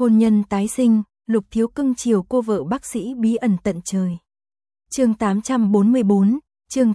Hôn nhân tái sinh, Lục Thiếu cưng chiều cô vợ bác sĩ bí ẩn tận trời. Chương 844, chương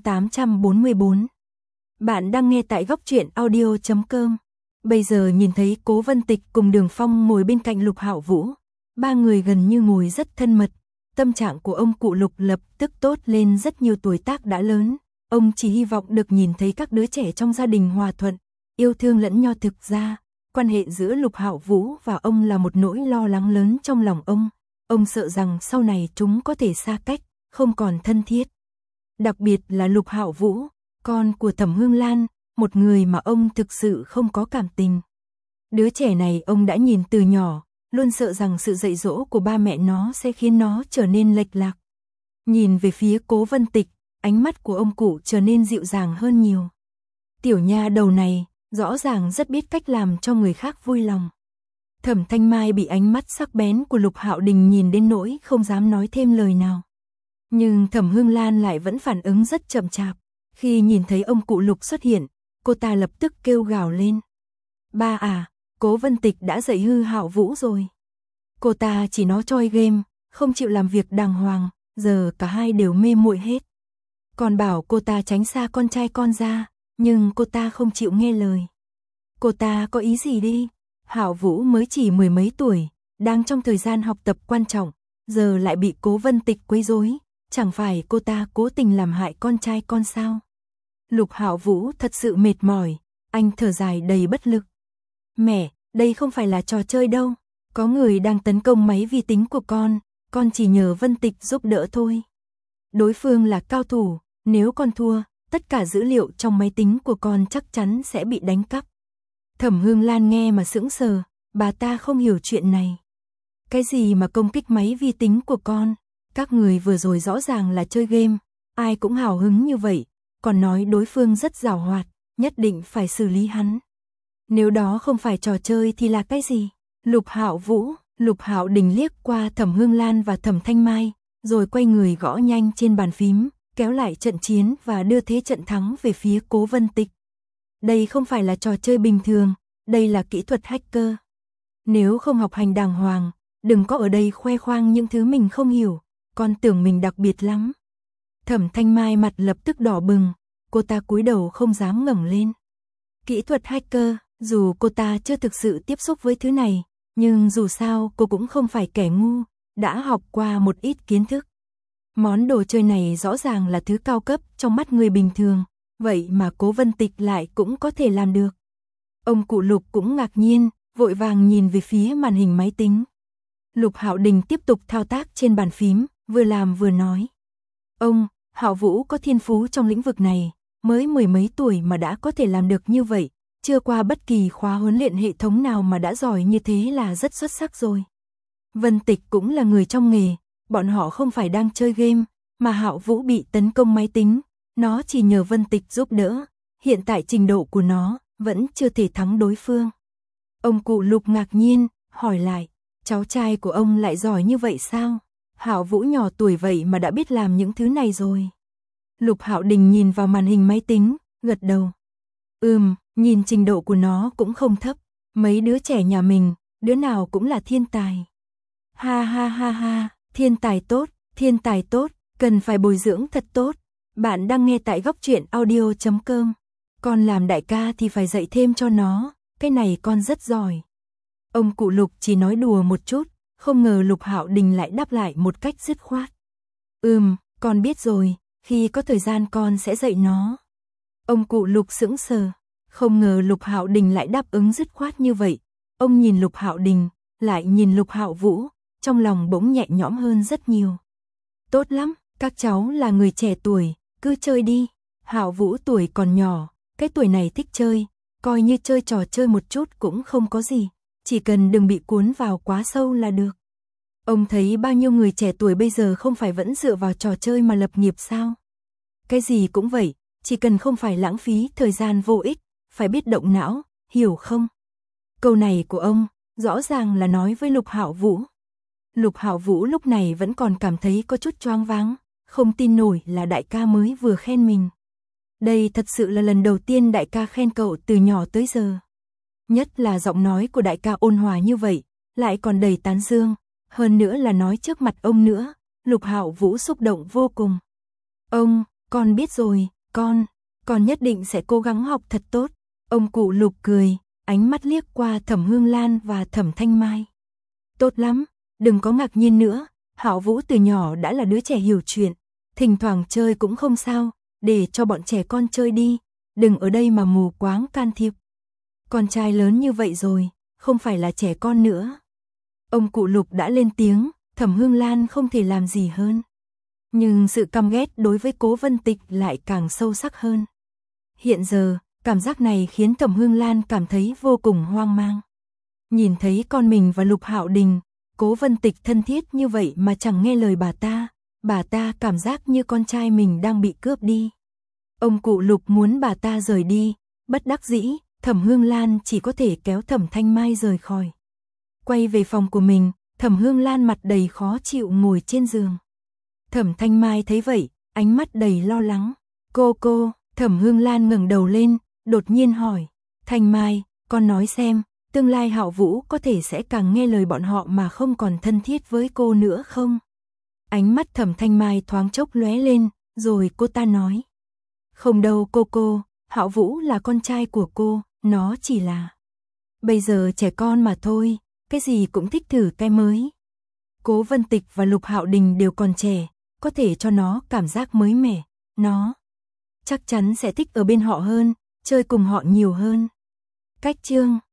844. Bạn đang nghe tại góc truyện audio.com. Bây giờ nhìn thấy Cố Vân Tịch cùng Đường Phong ngồi bên cạnh Lục Hạo Vũ, ba người gần như ngồi rất thân mật. Tâm trạng của ông cụ Lục lập tức tốt lên rất nhiều, tuổi tác đã lớn, ông chỉ hy vọng được nhìn thấy các đứa trẻ trong gia đình hòa thuận, yêu thương lẫn nhau. Thực ra, quan hệ giữa Lục Hạo Vũ và ông là một nỗi lo lắng lớn trong lòng ông sợ rằng sau này chúng có thể xa cách, không còn thân thiết. Đặc biệt là Lục Hạo Vũ, con của Thẩm Hương Lan, một người mà ông thực sự không có cảm tình. Đứa trẻ này ông đã nhìn từ nhỏ, luôn sợ rằng sự dạy dỗ của ba mẹ nó sẽ khiến nó trở nên lệch lạc. Nhìn về phía Cố Vân Tịch, ánh mắt của ông cụ trở nên dịu dàng hơn nhiều. Tiểu nha đầu này, rõ ràng rất biết cách làm cho người khác vui lòng. Thẩm Thanh Mai bị ánh mắt sắc bén của Lục Hạo Đình nhìn đến nỗi không dám nói thêm lời nào. Nhưng Thẩm Hương Lan lại vẫn phản ứng rất chậm chạp. Khi nhìn thấy ông cụ Lục xuất hiện, cô ta lập tức kêu gào lên. Ba à, Cố Vân Tịch đã dạy hư Hạo Vũ rồi. Cô ta chỉ nói chơi game, không chịu làm việc đàng hoàng, giờ cả hai đều mê muội hết. Còn bảo cô ta tránh xa con trai con ra, nhưng cô ta không chịu nghe lời. Cô ta có ý gì đi? Hạo Vũ mới chỉ 10 mấy tuổi, đang trong thời gian học tập quan trọng, giờ lại bị Cố Vân Tịch quấy rối, chẳng phải cô ta cố tình làm hại con trai con sao? Lục Hạo Vũ thật sự mệt mỏi, anh thở dài đầy bất lực. Mẹ, đây không phải là trò chơi đâu, có người đang tấn công máy vi tính của con chỉ nhờ Vân Tịch giúp đỡ thôi. Đối phương là cao thủ, nếu con thua, tất cả dữ liệu trong máy tính của con chắc chắn sẽ bị đánh cắp. Thẩm Hương Lan nghe mà sững sờ, bà ta không hiểu chuyện này. Cái gì mà công kích máy vi tính của con? Các người vừa rồi rõ ràng là chơi game, ai cũng hào hứng như vậy, còn nói đối phương rất giàu hoạt, nhất định phải xử lý hắn. Nếu đó không phải trò chơi thì là cái gì? Lục Hạo Vũ, Lục Hạo Đình liếc qua Thẩm Hương Lan và Thẩm Thanh Mai, rồi quay người gõ nhanh trên bàn phím, kéo lại trận chiến và đưa thế trận thắng về phía Cố Vân Tịch. Đây không phải là trò chơi bình thường, đây là kỹ thuật hacker. Nếu không học hành đàng hoàng, đừng có ở đây khoe khoang những thứ mình không hiểu, con tưởng mình đặc biệt lắm. Thẩm Thanh Mai mặt lập tức đỏ bừng, cô ta cúi đầu không dám ngẩng lên. Kỹ thuật hacker, dù cô ta chưa thực sự tiếp xúc với thứ này, nhưng dù sao cô cũng không phải kẻ ngu, đã học qua một ít kiến thức. Món đồ chơi này rõ ràng là thứ cao cấp trong mắt người bình thường, vậy mà Cố Vân Tịch lại cũng có thể làm được. Ông cụ Lục cũng ngạc nhiên, vội vàng nhìn về phía màn hình máy tính. Lục Hạo Đình tiếp tục thao tác trên bàn phím, vừa làm vừa nói. Ông, Hạo Vũ có thiên phú trong lĩnh vực này, mới 10 mấy tuổi mà đã có thể làm được như vậy, chưa qua bất kỳ khóa huấn luyện hệ thống nào mà đã giỏi như thế là rất xuất sắc rồi. Vân Tịch cũng là người trong nghề, bọn họ không phải đang chơi game, mà Hạo Vũ bị tấn công máy tính, nó chỉ nhờ Vân Tịch giúp đỡ, hiện tại trình độ của nó vẫn chưa thể thắng đối phương. Ông cụ Lục ngạc nhiên, hỏi lại, cháu trai của ông lại giỏi như vậy sao? Hạo Vũ nhỏ tuổi vậy mà đã biết làm những thứ này rồi. Lục Hạo Đình nhìn vào màn hình máy tính, gật đầu. Nhìn trình độ của nó cũng không thấp, mấy đứa trẻ nhà mình, đứa nào cũng là thiên tài. Ha ha ha ha, thiên tài tốt, cần phải bồi dưỡng thật tốt. Bạn đang nghe tại góc truyện audio.com. Con làm đại ca thì phải dạy thêm cho nó, cái này con rất giỏi. Ông cụ Lục chỉ nói đùa một chút, không ngờ Lục Hạo Đình lại đáp lại một cách dứt khoát. Con biết rồi, khi có thời gian con sẽ dạy nó. Ông cụ Lục sững sờ, không ngờ Lục Hạo Đình lại đáp ứng dứt khoát như vậy. Ông nhìn Lục Hạo Đình, lại nhìn Lục Hạo Vũ, trong lòng bỗng nhẹ nhõm hơn rất nhiều. Tốt lắm, các cháu là người trẻ tuổi, cứ chơi đi. Hạo Vũ tuổi còn nhỏ, cái tuổi này thích chơi, coi như chơi trò chơi một chút cũng không có gì, chỉ cần đừng bị cuốn vào quá sâu là được. Ông thấy bao nhiêu người trẻ tuổi bây giờ không phải vẫn dựa vào trò chơi mà lập nghiệp sao? Cái gì cũng vậy, chỉ cần không phải lãng phí thời gian vô ích, phải biết động não, hiểu không? Câu này của ông, rõ ràng là nói với Lục Hạo Vũ. Lục Hạo Vũ lúc này vẫn còn cảm thấy có chút choáng váng, không tin nổi là đại ca mới vừa khen mình. Đây thật sự là lần đầu tiên đại ca khen cậu từ nhỏ tới giờ. Nhất là giọng nói của đại ca ôn hòa như vậy, lại còn đầy tán dương, hơn nữa là nói trước mặt ông nữa. Lục Hạo Vũ xúc động vô cùng. Ông, con biết rồi, con nhất định sẽ cố gắng học thật tốt. Ông cụ Lục cười, ánh mắt liếc qua Thẩm Hương Lan và Thẩm Thanh Mai. Tốt lắm, đừng có ngạc nhiên nữa, Hạo Vũ từ nhỏ đã là đứa trẻ hiểu chuyện, thỉnh thoảng chơi cũng không sao, để cho bọn trẻ con chơi đi, đừng ở đây mà mù quáng can thiệp. Con trai lớn như vậy rồi, không phải là trẻ con nữa. Ông cụ Lục đã lên tiếng, Thẩm Hương Lan không thể làm gì hơn. Nhưng sự căm ghét đối với Cố Vân Tịch lại càng sâu sắc hơn. Hiện giờ, cảm giác này khiến Thẩm Hương Lan cảm thấy vô cùng hoang mang. Nhìn thấy con mình và Lục Hạo Đình, Cố Vân Tịch thân thiết như vậy mà chẳng nghe lời bà ta cảm giác như con trai mình đang bị cướp đi. Ông cụ Lục muốn bà ta rời đi, bất đắc dĩ, Thẩm Hương Lan chỉ có thể kéo Thẩm Thanh Mai rời khỏi. Quay về phòng của mình, Thẩm Hương Lan mặt đầy khó chịu ngồi trên giường. Thẩm Thanh Mai thấy vậy, ánh mắt đầy lo lắng. Cô, Thẩm Hương Lan ngẩng đầu lên, đột nhiên hỏi, Thanh Mai, con nói xem, tương lai Hạo Vũ có thể sẽ càng nghe lời bọn họ mà không còn thân thiết với cô nữa không? Ánh mắt Thẩm Thanh Mai thoáng chốc lóe lên, rồi cô ta nói. Không đâu cô, Hạo Vũ là con trai của cô, nó chỉ là... Bây giờ trẻ con mà thôi, cái gì cũng thích thử cái mới. Cố Vân Tịch và Lục Hạo Đình đều còn trẻ, có thể cho nó cảm giác mới mẻ, nó chắc chắn sẽ thích ở bên họ hơn, chơi cùng họ nhiều hơn. Cách chương